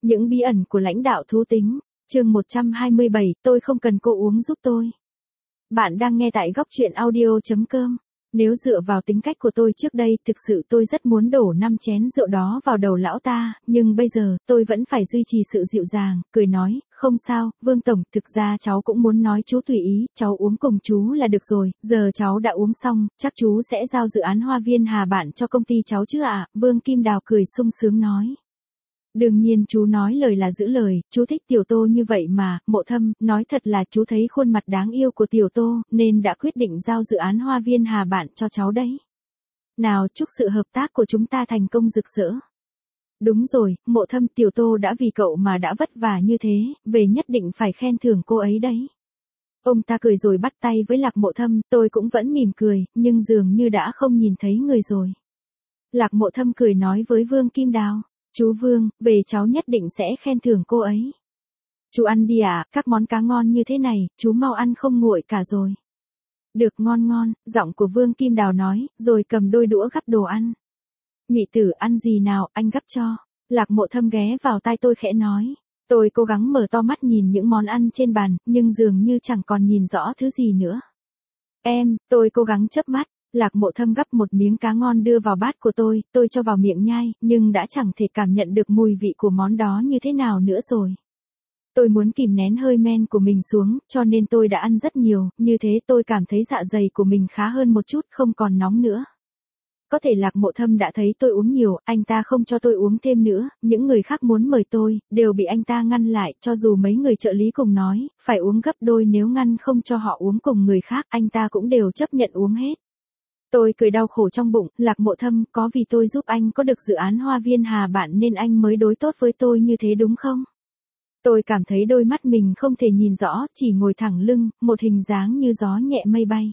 Những bí ẩn của lãnh đạo thú tính, chương 127, tôi không cần cô uống giúp tôi. Bạn đang nghe tại góc truyện audio.com. Nếu dựa vào tính cách của tôi trước đây, thực sự tôi rất muốn đổ 5 chén rượu đó vào đầu lão ta, nhưng bây giờ, tôi vẫn phải duy trì sự dịu dàng, cười nói, không sao, Vương Tổng, thực ra cháu cũng muốn nói chú tùy ý, cháu uống cùng chú là được rồi, giờ cháu đã uống xong, chắc chú sẽ giao dự án Hoa Viên Hà Bạn cho công ty cháu chứ ạ, Vương Kim Đào cười sung sướng nói. Đương nhiên chú nói lời là giữ lời, chú thích Tiểu Tô như vậy mà, Mộ Thâm, nói thật là chú thấy khuôn mặt đáng yêu của Tiểu Tô, nên đã quyết định giao dự án Hoa Viên Hà Bạn cho cháu đấy. Nào chúc sự hợp tác của chúng ta thành công rực rỡ. Đúng rồi, Mộ Thâm, Tiểu Tô đã vì cậu mà đã vất vả như thế, về nhất định phải khen thưởng cô ấy đấy. Ông ta cười rồi bắt tay với Lạc Mộ Thâm, tôi cũng vẫn mỉm cười, nhưng dường như đã không nhìn thấy người rồi. Lạc Mộ Thâm cười nói với Vương Kim Đào. Chú Vương, về cháu nhất định sẽ khen thưởng cô ấy. Chú ăn đi ạ, các món cá ngon như thế này, chú mau ăn không nguội cả rồi. Được ngon ngon, giọng của Vương Kim Đào nói, rồi cầm đôi đũa gắp đồ ăn. Nhụy tử ăn gì nào, anh gắp cho. Lạc Mộ Thâm ghé vào tai tôi khẽ nói. Tôi cố gắng mở to mắt nhìn những món ăn trên bàn, nhưng dường như chẳng còn nhìn rõ thứ gì nữa. Tôi cố gắng chớp mắt. Lạc Mộ Thâm gắp một miếng cá ngon đưa vào bát của tôi cho vào miệng nhai, nhưng đã chẳng thể cảm nhận được mùi vị của món đó như thế nào nữa rồi. Tôi muốn kìm nén hơi men của mình xuống, cho nên tôi đã ăn rất nhiều, như thế tôi cảm thấy dạ dày của mình khá hơn một chút, không còn nóng nữa. Có thể Lạc Mộ Thâm đã thấy tôi uống nhiều, anh ta không cho tôi uống thêm nữa, những người khác muốn mời tôi, đều bị anh ta ngăn lại, cho dù mấy người trợ lý cùng nói, phải uống gấp đôi nếu ngăn không cho họ uống cùng người khác, anh ta cũng đều chấp nhận uống hết. Tôi cười đau khổ trong bụng, Lạc Mộ Thâm, có vì tôi giúp anh có được dự án Hoa Viên Hà Bạn nên anh mới đối tốt với tôi như thế đúng không? Tôi cảm thấy đôi mắt mình không thể nhìn rõ, chỉ ngồi thẳng lưng, một hình dáng như gió nhẹ mây bay.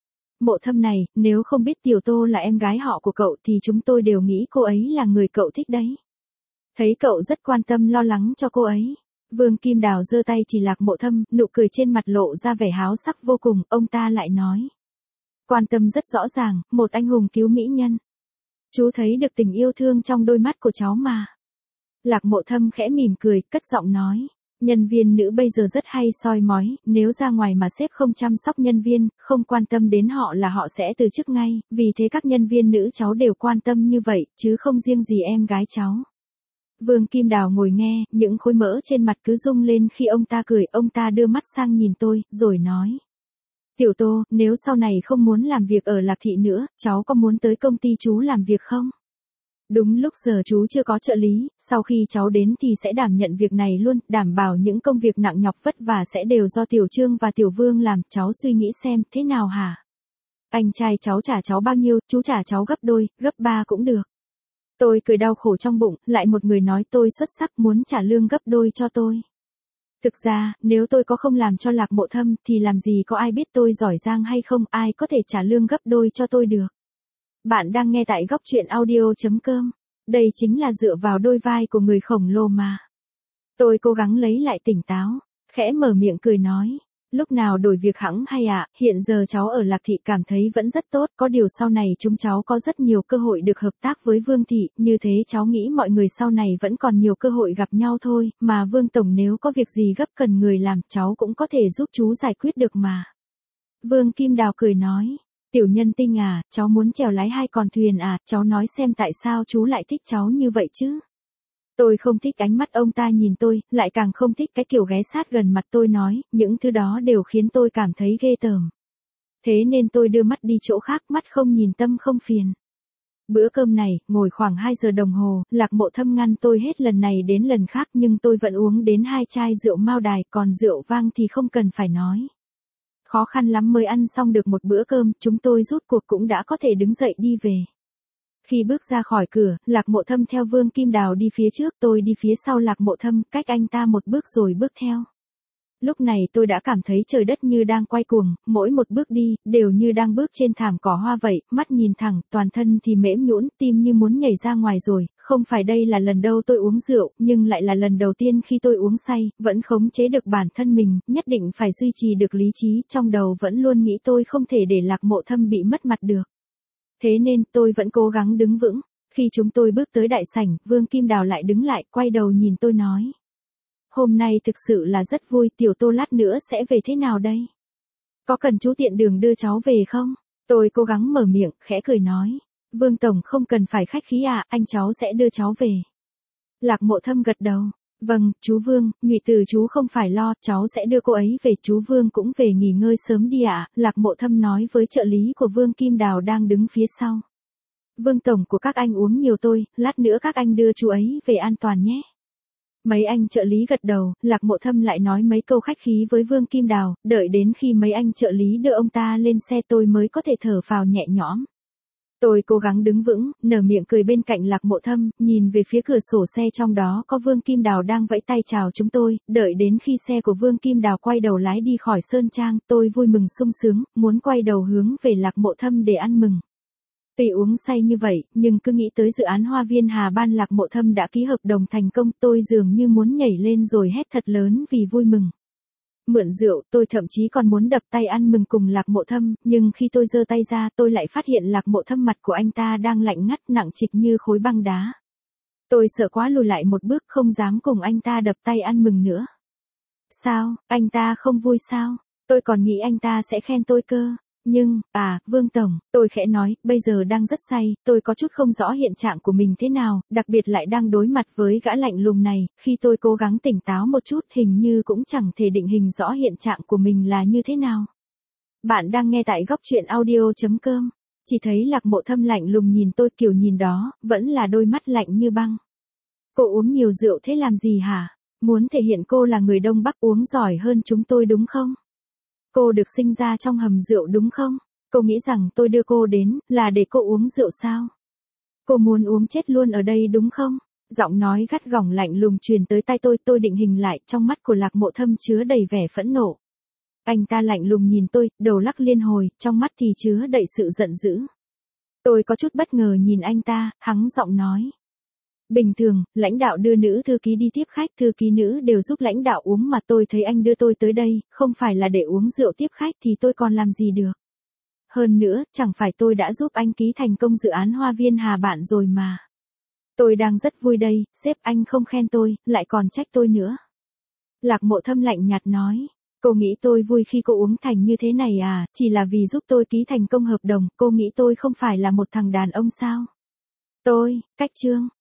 Mộ Thâm này, nếu không biết Tiểu Tô là em gái họ của cậu thì chúng tôi đều nghĩ cô ấy là người cậu thích đấy. Thấy cậu rất quan tâm lo lắng cho cô ấy. Vương Kim Đào giơ tay chỉ Lạc Mộ Thâm, nụ cười trên mặt lộ ra vẻ háo sắc vô cùng, ông ta lại nói. Quan tâm rất rõ ràng, một anh hùng cứu mỹ nhân. Chú thấy được tình yêu thương trong đôi mắt của cháu mà. Lạc Mộ Thâm khẽ mỉm cười, cất giọng nói. Nhân viên nữ bây giờ rất hay soi mói, nếu ra ngoài mà sếp không chăm sóc nhân viên, không quan tâm đến họ là họ sẽ từ chức ngay, vì thế các nhân viên nữ cháu đều quan tâm như vậy, chứ không riêng gì em gái cháu. Vương Kim Đào ngồi nghe, những khối mỡ trên mặt cứ rung lên khi ông ta cười, ông ta đưa mắt sang nhìn tôi, rồi nói. Tiểu Tô, nếu sau này không muốn làm việc ở Lạc Thị nữa, cháu có muốn tới công ty chú làm việc không? Đúng lúc giờ chú chưa có trợ lý, sau khi cháu đến thì sẽ đảm nhận việc này luôn, đảm bảo những công việc nặng nhọc vất vả sẽ đều do Tiểu Trương và Tiểu Vương làm, cháu suy nghĩ xem, thế nào hả? Anh trai cháu trả cháu bao nhiêu, chú trả cháu gấp đôi, gấp ba cũng được. Tôi cười đau khổ trong bụng, lại một người nói tôi xuất sắc muốn trả lương gấp đôi cho tôi. Thực ra, nếu tôi có không làm cho Lạc Mộ Thâm thì làm gì có ai biết tôi giỏi giang hay không, ai có thể trả lương gấp đôi cho tôi được. Bạn đang nghe tại góc truyện audio.com. Đây chính là dựa vào đôi vai của người khổng lồ mà. Tôi cố gắng lấy lại tỉnh táo, khẽ mở miệng cười nói. Lúc nào đổi việc hẵng hay ạ, hiện giờ cháu ở Lạc Thị cảm thấy vẫn rất tốt, có điều sau này chúng cháu có rất nhiều cơ hội được hợp tác với Vương Thị, như thế cháu nghĩ mọi người sau này vẫn còn nhiều cơ hội gặp nhau thôi, mà Vương Tổng nếu có việc gì gấp cần người làm cháu cũng có thể giúp chú giải quyết được mà. Vương Kim Đào cười nói, tiểu nhân tinh à, cháu muốn chèo lái 2 con thuyền à, cháu nói xem tại sao chú lại thích cháu như vậy chứ. Tôi không thích ánh mắt ông ta nhìn tôi, lại càng không thích cái kiểu ghé sát gần mặt tôi nói, những thứ đó đều khiến tôi cảm thấy ghê tởm. Thế nên tôi đưa mắt đi chỗ khác, mắt không nhìn tâm không phiền. Bữa cơm này, ngồi khoảng 2 giờ đồng hồ, Lạc Mộ Thâm ngăn tôi hết lần này đến lần khác nhưng tôi vẫn uống đến 2 chai rượu Mao Đài, còn rượu vang thì không cần phải nói. Khó khăn lắm mới ăn xong được một bữa cơm, chúng tôi rút cuộc cũng đã có thể đứng dậy đi về. Khi bước ra khỏi cửa, Lạc Mộ Thâm theo Vương Kim Đào đi phía trước, tôi đi phía sau Lạc Mộ Thâm, cách anh ta một bước rồi bước theo. Lúc này tôi đã cảm thấy trời đất như đang quay cuồng, mỗi một bước đi, đều như đang bước trên thảm cỏ hoa vậy, mắt nhìn thẳng, toàn thân thì mễm nhũn, tim như muốn nhảy ra ngoài rồi, không phải đây là lần đầu tôi uống rượu, nhưng lại là lần đầu tiên khi tôi uống say, vẫn khống chế được bản thân mình, nhất định phải duy trì được lý trí, trong đầu vẫn luôn nghĩ tôi không thể để Lạc Mộ Thâm bị mất mặt được. Thế nên tôi vẫn cố gắng đứng vững. Khi chúng tôi bước tới đại sảnh, Vương Kim Đào lại đứng lại, quay đầu nhìn tôi nói. Hôm nay thực sự là rất vui, tiểu Tô lát nữa sẽ về thế nào đây? Có cần chú tiện đường đưa cháu về không? Tôi cố gắng mở miệng, khẽ cười nói. Vương Tổng không cần phải khách khí à, anh cháu sẽ đưa cháu về. Lạc Mộ Thâm gật đầu. Vâng, chú Vương, Nhụy Từ chú không phải lo, cháu sẽ đưa cô ấy về, chú Vương cũng về nghỉ ngơi sớm đi ạ, Lạc Mộ Thâm nói với trợ lý của Vương Kim Đào đang đứng phía sau. Vương Tổng của các anh uống nhiều tôi, lát nữa các anh đưa chú ấy về an toàn nhé. Mấy anh trợ lý gật đầu, Lạc Mộ Thâm lại nói mấy câu khách khí với Vương Kim Đào, đợi đến khi mấy anh trợ lý đưa ông ta lên xe tôi mới có thể thở phào nhẹ nhõm. Tôi cố gắng đứng vững, nở miệng cười bên cạnh Lạc Mộ Thâm, nhìn về phía cửa sổ xe trong đó có Vương Kim Đào đang vẫy tay chào chúng tôi, đợi đến khi xe của Vương Kim Đào quay đầu lái đi khỏi Sơn Trang, tôi vui mừng sung sướng, muốn quay đầu hướng về Lạc Mộ Thâm để ăn mừng. Tuy uống say như vậy, nhưng cứ nghĩ tới dự án Hoa Viên Hà Ban Lạc Mộ Thâm đã ký hợp đồng thành công, tôi dường như muốn nhảy lên rồi hét thật lớn vì vui mừng. Mượn rượu, tôi thậm chí còn muốn đập tay ăn mừng cùng Lạc Mộ Thâm, nhưng khi tôi giơ tay ra, tôi lại phát hiện Lạc Mộ Thâm mặt của anh ta đang lạnh ngắt nặng trịch như khối băng đá. Tôi sợ quá lùi lại một bước, không dám cùng anh ta đập tay ăn mừng nữa. Sao, anh ta không vui sao? Tôi còn nghĩ anh ta sẽ khen tôi cơ. Nhưng, Vương Tổng, tôi khẽ nói, bây giờ đang rất say, tôi có chút không rõ hiện trạng của mình thế nào, đặc biệt lại đang đối mặt với gã lạnh lùng này, khi tôi cố gắng tỉnh táo một chút hình như cũng chẳng thể định hình rõ hiện trạng của mình là như thế nào. Bạn đang nghe tại góc truyện audio.com, chỉ thấy Lạc Mộ Thâm lạnh lùng nhìn tôi, kiểu nhìn đó, vẫn là đôi mắt lạnh như băng. Cô uống nhiều rượu thế làm gì hả? Muốn thể hiện cô là người Đông Bắc uống giỏi hơn chúng tôi đúng không? Cô được sinh ra trong hầm rượu đúng không? Cô nghĩ rằng tôi đưa cô đến, là để cô uống rượu sao? Cô muốn uống chết luôn ở đây đúng không? Giọng nói gắt gỏng lạnh lùng truyền tới tai tôi định hình lại, trong mắt của Lạc Mộ Thâm chứa đầy vẻ phẫn nộ. Anh ta lạnh lùng nhìn tôi, đầu lắc liên hồi, trong mắt thì chứa đầy sự giận dữ. Tôi có chút bất ngờ nhìn anh ta, hắng giọng nói. Bình thường, lãnh đạo đưa nữ thư ký đi tiếp khách, thư ký nữ đều giúp lãnh đạo uống mà tôi thấy anh đưa tôi tới đây, không phải là để uống rượu tiếp khách thì tôi còn làm gì được. Hơn nữa, chẳng phải tôi đã giúp anh ký thành công dự án Hoa Viên Hà Bạn rồi mà. Tôi đang rất vui đây, sếp anh không khen tôi, lại còn trách tôi nữa. Lạc Mộ Thâm lạnh nhạt nói, cô nghĩ tôi vui khi cô uống thành như thế này à, chỉ là vì giúp tôi ký thành công hợp đồng, cô nghĩ tôi không phải là một thằng đàn ông sao? Cách chương.